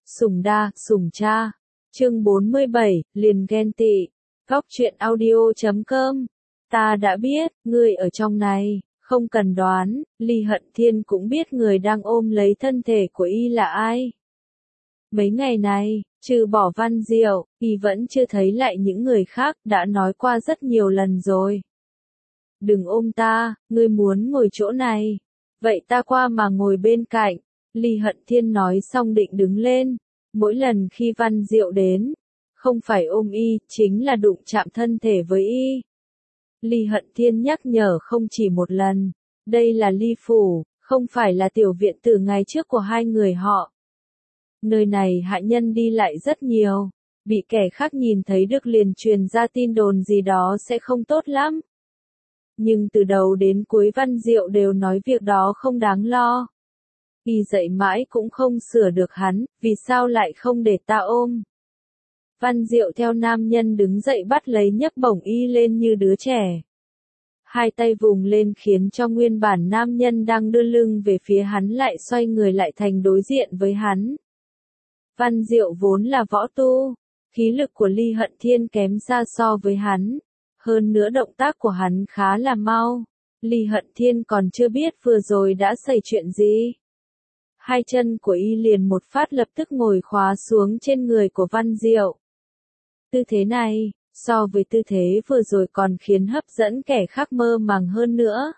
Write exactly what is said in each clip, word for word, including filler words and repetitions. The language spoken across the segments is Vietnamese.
Sủng đa, sủng cha. Chương bốn mươi bảy, liền ghen tị. Góc truyện audio chấm com. Ta đã biết, ngươi ở trong này, không cần đoán, Ly Hận Thiên cũng biết người đang ôm lấy thân thể của y là ai. Mấy ngày này, trừ bỏ Văn Diệu, y vẫn chưa thấy lại những người khác, đã nói qua rất nhiều lần rồi. Đừng ôm ta, ngươi muốn ngồi chỗ này. Vậy ta qua mà ngồi bên cạnh. Ly Hận Thiên nói xong định đứng lên. Mỗi lần khi Văn Diệu đến, không phải ôm y, chính là đụng chạm thân thể với y. Ly Hận Thiên nhắc nhở không chỉ một lần. Đây là Ly Phủ, không phải là tiểu viện từ ngày trước của hai người họ. Nơi này hạ nhân đi lại rất nhiều. Bị kẻ khác nhìn thấy được liền truyền ra tin đồn gì đó sẽ không tốt lắm. Nhưng từ đầu đến cuối Văn Diệu đều nói việc đó không đáng lo. Y dậy mãi cũng không sửa được hắn, vì sao lại không để ta ôm. Văn Diệu theo nam nhân đứng dậy bắt lấy nhấc bổng y lên như đứa trẻ. Hai tay vùng lên khiến cho nguyên bản nam nhân đang đưa lưng về phía hắn lại xoay người lại thành đối diện với hắn. Văn Diệu vốn là võ tu, khí lực của Ly Hận Thiên kém xa so với hắn. Hơn nữa động tác của hắn khá là mau. Ly Hận Thiên còn chưa biết vừa rồi đã xảy chuyện gì. Hai chân của y liền một phát lập tức ngồi khóa xuống trên người của Văn Diệu. Tư thế này, so với tư thế vừa rồi còn khiến hấp dẫn kẻ khác mơ màng hơn nữa.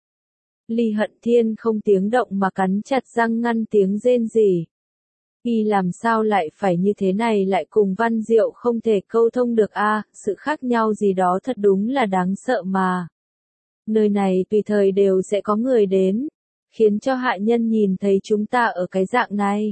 Ly Hận Thiên không tiếng động mà cắn chặt răng ngăn tiếng rên rỉ. Y làm sao lại phải như thế này lại cùng Văn Diệu không thể câu thông được a, à, sự khác nhau gì đó thật đúng là đáng sợ mà. Nơi này tùy thời đều sẽ có người đến, khiến cho hạ nhân nhìn thấy chúng ta ở cái dạng này.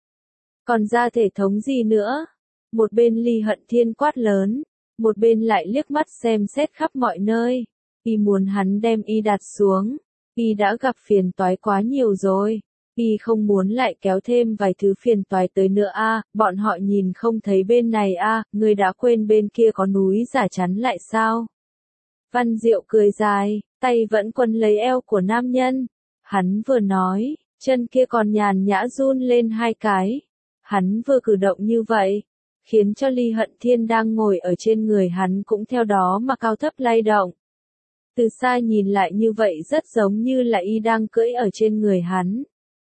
Còn ra thể thống gì nữa? Một bên Ly Hận Thiên quát lớn, một bên lại liếc mắt xem xét khắp mọi nơi. Y muốn hắn đem y đặt xuống, y đã gặp phiền toái quá nhiều rồi. Y không muốn lại kéo thêm vài thứ phiền toái tới nữa a, à, bọn họ nhìn không thấy bên này a, à, ngươi đã quên bên kia có núi giả chắn lại sao? Văn Diệu cười dài, tay vẫn quấn lấy eo của nam nhân. Hắn vừa nói, chân kia còn nhàn nhã run lên hai cái. Hắn vừa cử động như vậy, khiến cho Ly Hận Thiên đang ngồi ở trên người hắn cũng theo đó mà cao thấp lay động. Từ xa nhìn lại như vậy rất giống như là y đang cưỡi ở trên người hắn.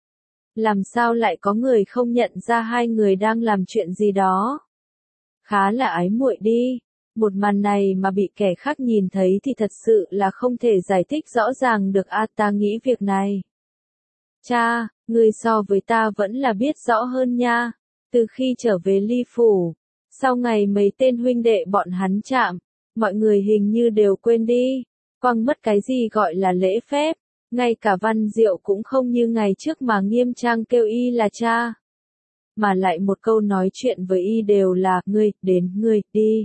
Làm sao lại có người không nhận ra hai người đang làm chuyện gì đó? Khá là ái muội đi. Một màn này mà bị kẻ khác nhìn thấy thì thật sự là không thể giải thích rõ ràng được a, à, ta nghĩ việc này. Cha, ngươi so với ta vẫn là biết rõ hơn nha. Từ khi trở về Ly Phủ, sau ngày mấy tên huynh đệ bọn hắn chạm, mọi người hình như đều quên đi, quăng mất cái gì gọi là lễ phép. Ngay cả Văn Diệu cũng không như ngày trước mà nghiêm trang kêu y là cha. Mà lại một câu nói chuyện với y đều là, ngươi, đến, ngươi, đi.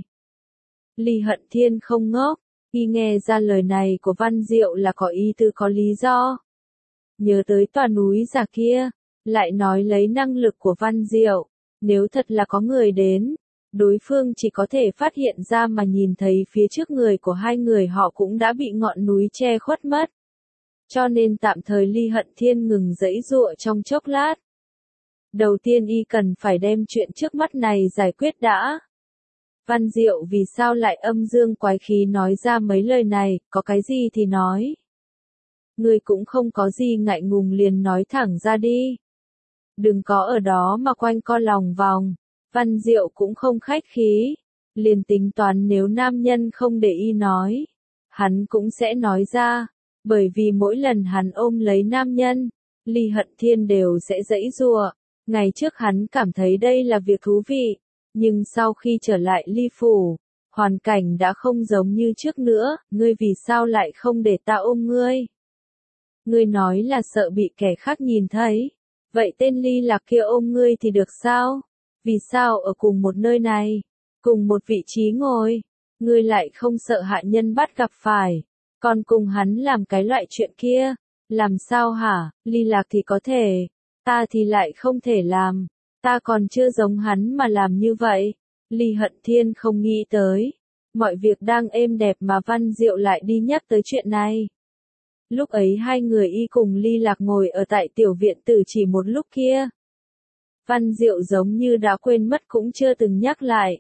Ly Hận Thiên không ngốc, y nghe ra lời này của Văn Diệu là có ý tư có lý do. Nhớ tới tòa núi giả kia, lại nói lấy năng lực của Văn Diệu, nếu thật là có người đến, đối phương chỉ có thể phát hiện ra mà nhìn thấy phía trước người của hai người họ cũng đã bị ngọn núi che khuất mất. Cho nên tạm thời Ly Hận Thiên ngừng giãy giụa trong chốc lát. Đầu tiên y cần phải đem chuyện trước mắt này giải quyết đã. Văn Diệu vì sao lại âm dương quái khí nói ra mấy lời này, có cái gì thì nói. Ngươi cũng không có gì ngại ngùng liền nói thẳng ra đi. Đừng có ở đó mà quanh co lòng vòng. Văn Diệu cũng không khách khí. Liền tính toán nếu nam nhân không để y nói, hắn cũng sẽ nói ra. Bởi vì mỗi lần hắn ôm lấy nam nhân, Ly Hận Thiên đều sẽ giãy giụa. Ngày trước hắn cảm thấy đây là việc thú vị, nhưng sau khi trở lại Ly Phủ, hoàn cảnh đã không giống như trước nữa. Ngươi vì sao lại không để ta ôm ngươi? Ngươi nói là sợ bị kẻ khác nhìn thấy. Vậy tên Ly Lạc kia ôm ngươi thì được sao? Vì sao ở cùng một nơi này, cùng một vị trí ngồi, ngươi lại không sợ hạ nhân bắt gặp phải? Còn cùng hắn làm cái loại chuyện kia, làm sao hả? Ly Lạc thì có thể, ta thì lại không thể làm, ta còn chưa giống hắn mà làm như vậy. Ly Hận Thiên không nghĩ tới, mọi việc đang êm đẹp mà Văn Diệu lại đi nhắc tới chuyện này. Lúc ấy hai người y cùng Ly Lạc ngồi ở tại tiểu viện tử chỉ một lúc kia. Văn Diệu giống như đã quên mất cũng chưa từng nhắc lại.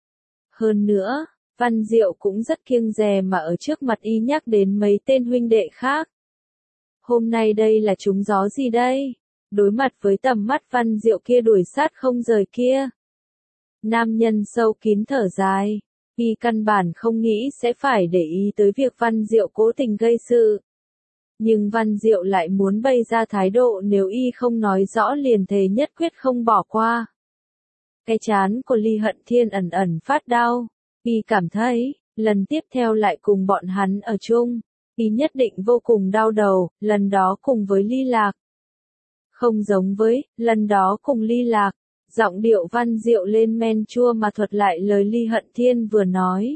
Hơn nữa, Văn Diệu cũng rất kiêng dè mà ở trước mặt y nhắc đến mấy tên huynh đệ khác. Hôm nay đây là trúng gió gì đây? Đối mặt với tầm mắt Văn Diệu kia đuổi sát không rời kia. Nam nhân sâu kín thở dài, y căn bản không nghĩ sẽ phải để ý tới việc Văn Diệu cố tình gây sự. Nhưng Văn Diệu lại muốn bày ra thái độ nếu y không nói rõ liền thề nhất quyết không bỏ qua. Cái trán của Ly Hận Thiên ẩn ẩn phát đau, y cảm thấy, lần tiếp theo lại cùng bọn hắn ở chung, y nhất định vô cùng đau đầu, lần đó cùng với Ly Lạc. Không giống với, lần đó cùng Ly Lạc, giọng điệu Văn Diệu lên men chua mà thuật lại lời Ly Hận Thiên vừa nói.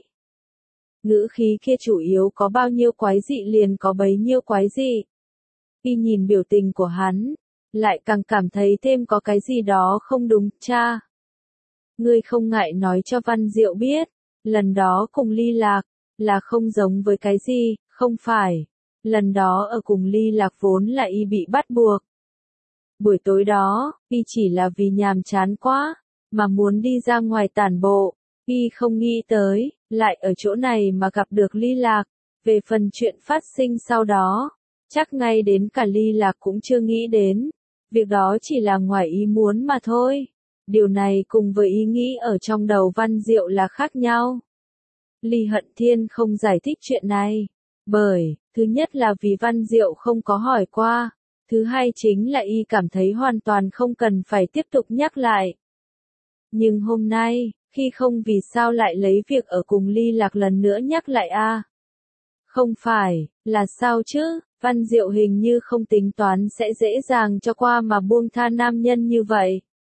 Ngữ khí kia chủ yếu có bao nhiêu quái dị liền có bấy nhiêu quái dị. Y nhìn biểu tình của hắn, lại càng cảm thấy thêm có cái gì đó không đúng, cha. Ngươi không ngại nói cho Văn Diệu biết, lần đó cùng Ly Lạc, là không giống với cái gì, không phải. Lần đó ở cùng Ly Lạc vốn là y bị bắt buộc. Buổi tối đó, y chỉ là vì nhàm chán quá, mà muốn đi ra ngoài tản bộ. Y không nghĩ tới, lại ở chỗ này mà gặp được Ly Lạc. Về phần chuyện phát sinh sau đó, chắc ngay đến cả Ly Lạc cũng chưa nghĩ đến. Việc đó chỉ là ngoài ý muốn mà thôi. Điều này cùng với ý nghĩ ở trong đầu Văn Diệu là khác nhau. Ly Hận Thiên không giải thích chuyện này. Bởi, thứ nhất là vì Văn Diệu không có hỏi qua. Thứ hai chính là y cảm thấy hoàn toàn không cần phải tiếp tục nhắc lại. Nhưng hôm nay, khi không vì sao lại lấy việc ở cùng Ly Lạc lần nữa nhắc lại a? À? Không phải, là sao chứ? Văn Diệu hình như không tính toán sẽ dễ dàng cho qua mà buông tha nam nhân như vậy.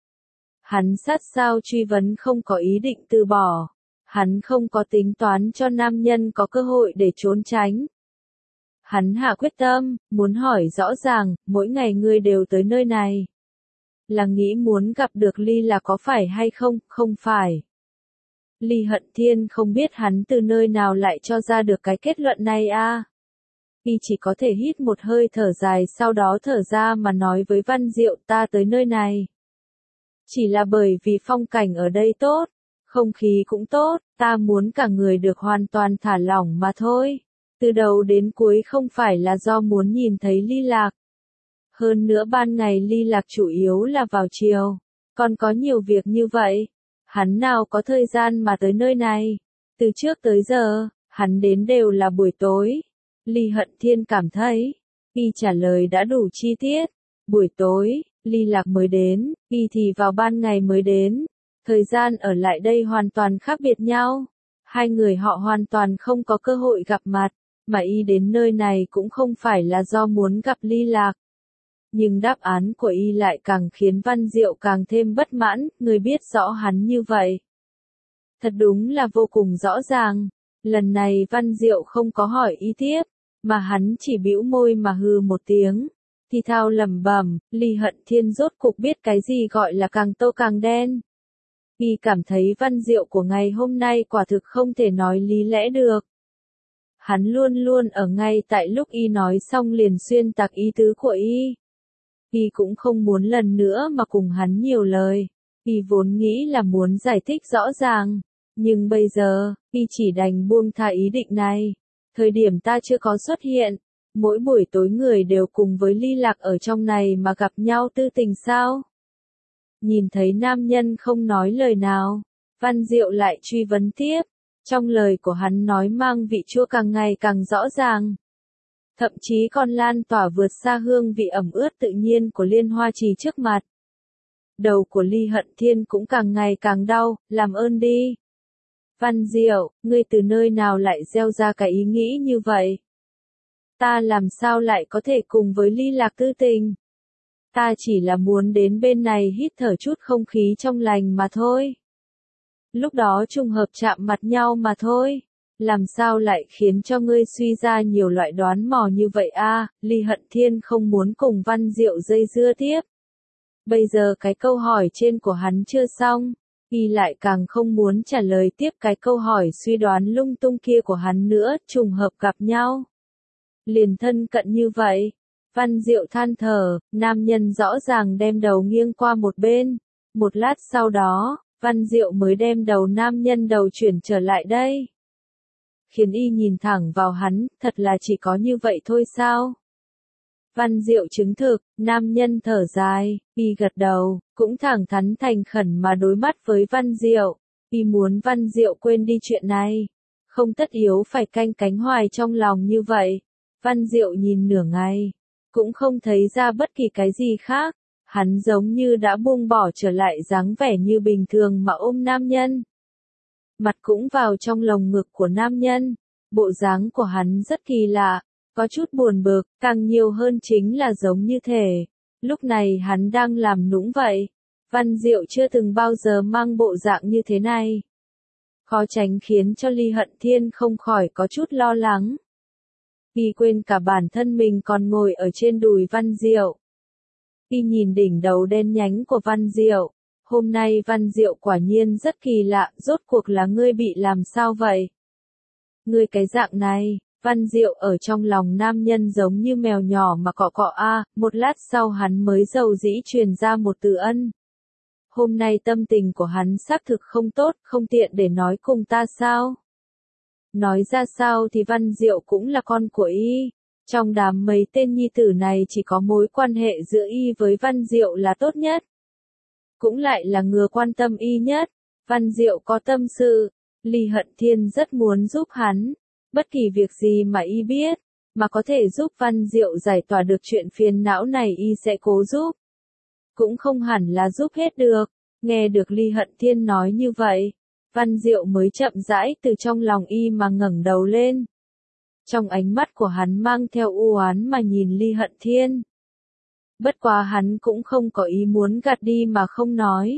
Hắn sát sao truy vấn không có ý định từ bỏ. Hắn không có tính toán cho nam nhân có cơ hội để trốn tránh. Hắn hạ quyết tâm, muốn hỏi rõ ràng, mỗi ngày ngươi đều tới nơi này. Là nghĩ muốn gặp được Ly là có phải hay không, không phải. Ly Hận Thiên không biết hắn từ nơi nào lại cho ra được cái kết luận này a. À? Y chỉ có thể hít một hơi thở dài sau đó thở ra mà nói với Văn Diệu ta tới nơi này. Chỉ là bởi vì phong cảnh ở đây tốt, không khí cũng tốt, ta muốn cả người được hoàn toàn thả lỏng mà thôi. Từ đầu đến cuối không phải là do muốn nhìn thấy Ly Lạc. Hơn nữa ban ngày Ly Lạc chủ yếu là vào chiều, còn có nhiều việc như vậy. Hắn nào có thời gian mà tới nơi này. Từ trước tới giờ, hắn đến đều là buổi tối. Ly Hận Thiên cảm thấy, y trả lời đã đủ chi tiết. Buổi tối, Ly Lạc mới đến, y thì vào ban ngày mới đến. Thời gian ở lại đây hoàn toàn khác biệt nhau. Hai người họ hoàn toàn không có cơ hội gặp mặt, mà y đến nơi này cũng không phải là do muốn gặp Ly Lạc. Nhưng đáp án của y lại càng khiến Văn Diệu càng thêm bất mãn, người biết rõ hắn như vậy. Thật đúng là vô cùng rõ ràng. Lần này Văn Diệu không có hỏi y tiếp, mà hắn chỉ bĩu môi mà hừ một tiếng. Thì thào lẩm bẩm, Ly Hận Thiên rốt cục biết cái gì gọi là càng tô càng đen. Y cảm thấy Văn Diệu của ngày hôm nay quả thực không thể nói lý lẽ được. Hắn luôn luôn ở ngay tại lúc y nói xong liền xuyên tạc ý tứ của y. Y cũng không muốn lần nữa mà cùng hắn nhiều lời. Y vốn nghĩ là muốn giải thích rõ ràng. Nhưng bây giờ, y chỉ đành buông tha ý định này. Thời điểm ta chưa có xuất hiện, mỗi buổi tối người đều cùng với Ly Lạc ở trong này mà gặp nhau tư tình sao? Nhìn thấy nam nhân không nói lời nào, Văn Diệu lại truy vấn tiếp. Trong lời của hắn nói mang vị chua càng ngày càng rõ ràng. Thậm chí còn lan tỏa vượt xa hương vị ẩm ướt tự nhiên của Liên Hoa Trì trước mặt. Đầu của Ly Hận Thiên cũng càng ngày càng đau, làm ơn đi. Văn Diệu, ngươi từ nơi nào lại gieo ra cái ý nghĩ như vậy? Ta làm sao lại có thể cùng với Ly Lạc tư tình? Ta chỉ là muốn đến bên này hít thở chút không khí trong lành mà thôi. Lúc đó trùng hợp chạm mặt nhau mà thôi. Làm sao lại khiến cho ngươi suy ra nhiều loại đoán mò như vậy a? À, Ly Hận Thiên không muốn cùng Văn Diệu dây dưa tiếp. Bây giờ cái câu hỏi trên của hắn chưa xong, y lại càng không muốn trả lời tiếp cái câu hỏi suy đoán lung tung kia của hắn nữa, trùng hợp gặp nhau. Liền thân cận như vậy, Văn Diệu than thở, nam nhân rõ ràng đem đầu nghiêng qua một bên. Một lát sau đó, Văn Diệu mới đem đầu nam nhân đầu chuyển trở lại đây. Khiến y nhìn thẳng vào hắn, thật là chỉ có như vậy thôi sao? Văn Diệu chứng thực, nam nhân thở dài, y gật đầu, cũng thẳng thắn thành khẩn mà đối mắt với Văn Diệu. Y muốn Văn Diệu quên đi chuyện này. Không tất yếu phải canh cánh hoài trong lòng như vậy. Văn Diệu nhìn nửa ngày, cũng không thấy ra bất kỳ cái gì khác. Hắn giống như đã buông bỏ trở lại dáng vẻ như bình thường mà ôm nam nhân. Mặt cũng vào trong lồng ngực của nam nhân. Bộ dáng của hắn rất kỳ lạ, có chút buồn bực, càng nhiều hơn chính là giống như thể. Lúc này hắn đang làm nũng vậy. Văn Diệu chưa từng bao giờ mang bộ dạng như thế này. Khó tránh khiến cho Ly Hận Thiên không khỏi có chút lo lắng. Y quên cả bản thân mình còn ngồi ở trên đùi Văn Diệu. Y nhìn đỉnh đầu đen nhánh của Văn Diệu. Hôm nay Văn Diệu quả nhiên rất kỳ lạ, rốt cuộc là ngươi bị làm sao vậy? Ngươi cái dạng này, Văn Diệu ở trong lòng nam nhân giống như mèo nhỏ mà cọ cọ a, một lát sau hắn mới dầu dĩ truyền ra một từ ân. Hôm nay tâm tình của hắn xác thực không tốt, không tiện để nói cùng ta sao? Nói ra sao thì Văn Diệu cũng là con của y. Trong đám mấy tên nhi tử này chỉ có mối quan hệ giữa y với Văn Diệu là tốt nhất. Cũng lại là người quan tâm y nhất. Văn Diệu có tâm sự. Ly Hận Thiên rất muốn giúp hắn. Bất kỳ việc gì mà y biết, mà có thể giúp Văn Diệu giải tỏa được chuyện phiền não này y sẽ cố giúp. Cũng không hẳn là giúp hết được. Nghe được Ly Hận Thiên nói như vậy, Văn Diệu mới chậm rãi từ trong lòng y mà ngẩng đầu lên. Trong ánh mắt của hắn mang theo u oán mà nhìn Ly Hận Thiên. Bất quá hắn cũng không có ý muốn gạt đi mà không nói.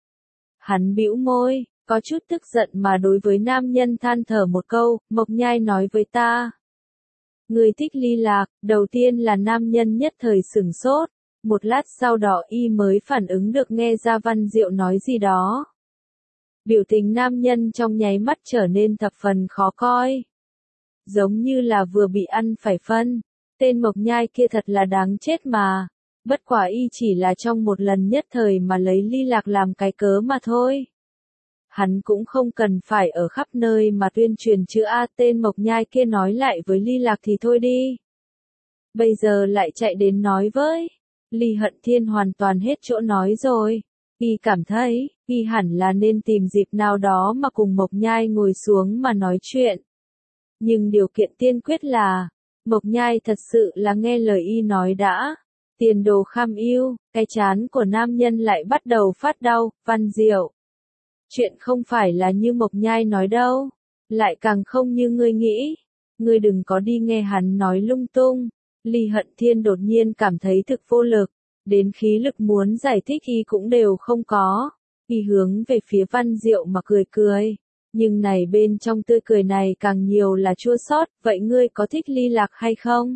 Hắn bĩu môi, có chút tức giận mà đối với nam nhân than thở một câu, Mộc Nhai nói với ta. Người thích Ly Lạc, đầu tiên là nam nhân nhất thời sửng sốt. Một lát sau đó y mới phản ứng được nghe ra Văn Diệu nói gì đó. Biểu tình nam nhân trong nháy mắt trở nên thập phần khó coi. Giống như là vừa bị ăn phải phân. Tên Mộc Nhai kia thật là đáng chết mà. Bất quả y chỉ là trong một lần nhất thời mà lấy Ly Lạc làm cái cớ mà thôi. Hắn cũng không cần phải ở khắp nơi mà tuyên truyền chữ A, tên Mộc Nhai kia nói lại với Ly Lạc thì thôi đi. Bây giờ lại chạy đến nói với. Ly Hận Thiên hoàn toàn hết chỗ nói rồi. Y cảm thấy, y hẳn là nên tìm dịp nào đó mà cùng Mộc Nhai ngồi xuống mà nói chuyện. Nhưng điều kiện tiên quyết là, Mộc Nhai thật sự là nghe lời y nói đã. Tiền đồ kham ưu, cái chán của nam nhân lại bắt đầu phát đau, Văn Diệu. Chuyện không phải là như Mộc Nhai nói đâu, lại càng không như ngươi nghĩ. Ngươi đừng có đi nghe hắn nói lung tung. Ly Hận Thiên đột nhiên cảm thấy thực vô lực, đến khí lực muốn giải thích y cũng đều không có. Y hướng về phía Văn Diệu mà cười cười, nhưng này bên trong tươi cười này càng nhiều là chua xót. Vậy ngươi có thích Ly Lạc hay không?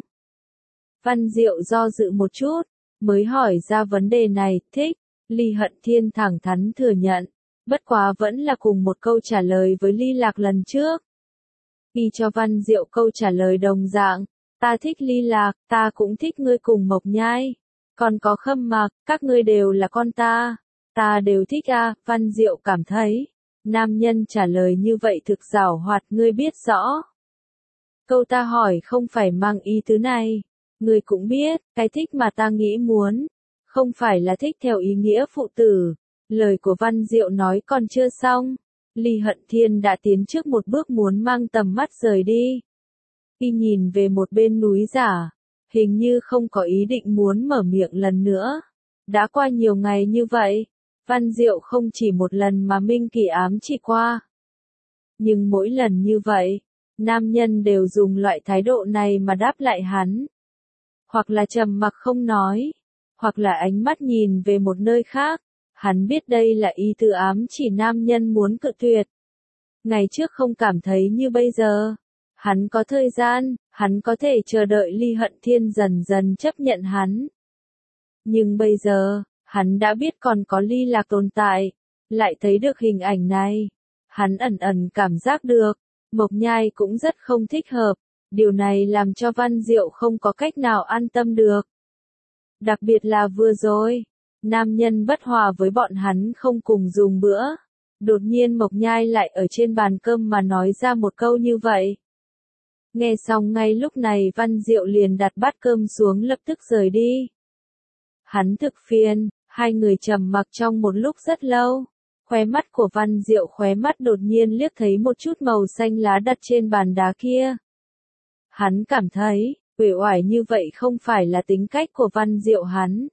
Văn Diệu do dự một chút, mới hỏi ra vấn đề này, thích. Ly Hận Thiên thẳng thắn thừa nhận, bất quá vẫn là cùng một câu trả lời với Ly Lạc lần trước. Y cho Văn Diệu câu trả lời đồng dạng, ta thích Ly Lạc, ta cũng thích ngươi cùng Mộc Nhai. Còn có Khâm Mạc, các ngươi đều là con ta, ta đều thích a. À. Văn Diệu cảm thấy, nam nhân trả lời như vậy thực giảo hoạt, ngươi biết rõ. Câu ta hỏi không phải mang ý tứ này, ngươi cũng biết, cái thích mà ta nghĩ muốn, không phải là thích theo ý nghĩa phụ tử. Lời của Văn Diệu nói còn chưa xong, Ly Hận Thiên đã tiến trước một bước muốn mang tầm mắt rời đi. Y nhìn về một bên núi giả, hình như không có ý định muốn mở miệng lần nữa. Đã qua nhiều ngày như vậy, Văn Diệu không chỉ một lần mà minh kỳ ám chỉ qua. Nhưng mỗi lần như vậy, nam nhân đều dùng loại thái độ này mà đáp lại hắn. Hoặc là trầm mặc không nói, hoặc là ánh mắt nhìn về một nơi khác. Hắn biết đây là ý tứ ám chỉ nam nhân muốn cự tuyệt. Ngày trước không cảm thấy như bây giờ. Hắn có thời gian, hắn có thể chờ đợi Ly Hận Thiên dần dần chấp nhận hắn. Nhưng bây giờ, hắn đã biết còn có Ly Lạc tồn tại, lại thấy được hình ảnh này. Hắn ẩn ẩn cảm giác được, Mộc Nhai cũng rất không thích hợp, Điều này làm cho Văn Diệu không có cách nào an tâm được. Đặc biệt là vừa rồi, nam nhân bất hòa với bọn hắn không cùng dùng bữa. Đột nhiên Mộc Nhai lại ở trên bàn cơm mà nói ra một câu như vậy. Nghe xong ngay lúc này Văn Diệu liền đặt bát cơm xuống lập tức rời đi. Hắn thực phiền, hai người trầm mặc trong một lúc rất lâu. Khóe mắt của Văn Diệu khóe mắt đột nhiên liếc thấy một chút màu xanh lá đặt trên bàn đá kia. Hắn cảm thấy, uể oải như vậy không phải là tính cách của Văn Diệu hắn.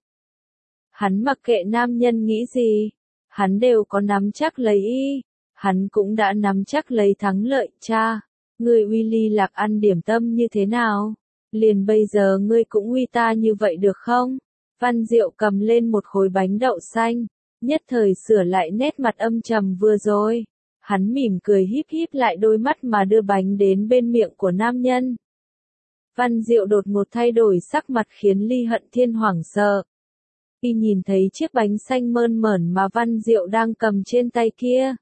Hắn mặc kệ nam nhân nghĩ gì, hắn đều có nắm chắc lấy y, hắn cũng đã nắm chắc lấy thắng lợi. Cha, ngươi uy Ly Lạc ăn điểm tâm như thế nào? Liền bây giờ ngươi cũng uy ta như vậy được không? Văn Diệu cầm lên một khối bánh đậu xanh, nhất thời sửa lại nét mặt âm trầm vừa rồi. Hắn mỉm cười híp híp lại đôi mắt mà đưa bánh đến bên miệng của nam nhân. Văn Diệu đột ngột thay đổi sắc mặt khiến Ly Hận Thiên hoảng sợ. Khi nhìn thấy chiếc bánh xanh mơn mởn mà Văn Diệu đang cầm trên tay kia.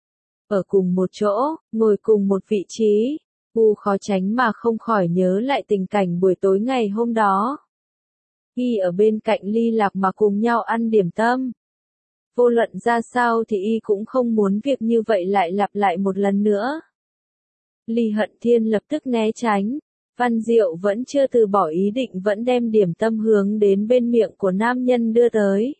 Ở cùng một chỗ, ngồi cùng một vị trí, Gu khó tránh mà không khỏi nhớ lại tình cảnh buổi tối ngày hôm đó. Y ở bên cạnh Ly Lạc mà cùng nhau ăn điểm tâm. Vô luận ra sao thì y cũng không muốn việc như vậy lại lặp lại một lần nữa. Ly Hận Thiên lập tức né tránh. Văn Diệu vẫn chưa từ bỏ ý định vẫn đem điểm tâm hướng đến bên miệng của nam nhân đưa tới.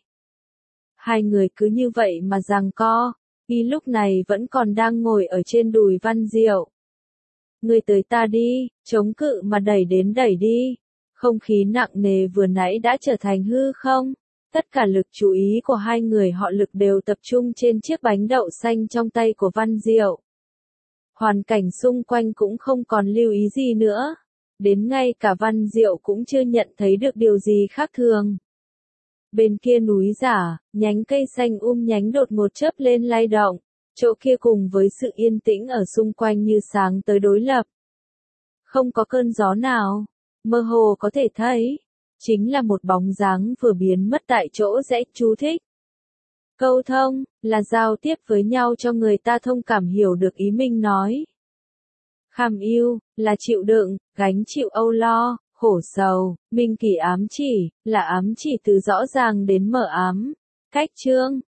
Hai người cứ như vậy mà giằng co, y lúc này vẫn còn đang ngồi ở trên đùi Văn Diệu. Ngươi tới ta đi, chống cự mà đẩy đến đẩy đi. Không khí nặng nề vừa nãy đã trở thành hư không. Tất cả lực chú ý của hai người họ lực đều tập trung trên chiếc bánh đậu xanh trong tay của Văn Diệu. Hoàn cảnh xung quanh cũng không còn lưu ý gì nữa. Đến ngay cả Văn Diệu cũng chưa nhận thấy được điều gì khác thường. Bên kia núi giả, nhánh cây xanh um nhánh đột ngột chớp lên lay động. Chỗ kia cùng với sự yên tĩnh ở xung quanh như sáng tới đối lập. Không có cơn gió nào, mơ hồ có thể thấy. Chính là một bóng dáng vừa biến mất tại chỗ rẽ. Chú thích. Câu thông, là giao tiếp với nhau cho người ta thông cảm hiểu được ý mình nói. Kham ưu, là chịu đựng, gánh chịu âu lo, khổ sầu. Minh kỳ ám chỉ, là ám chỉ từ rõ ràng đến mờ ám. Cách chương,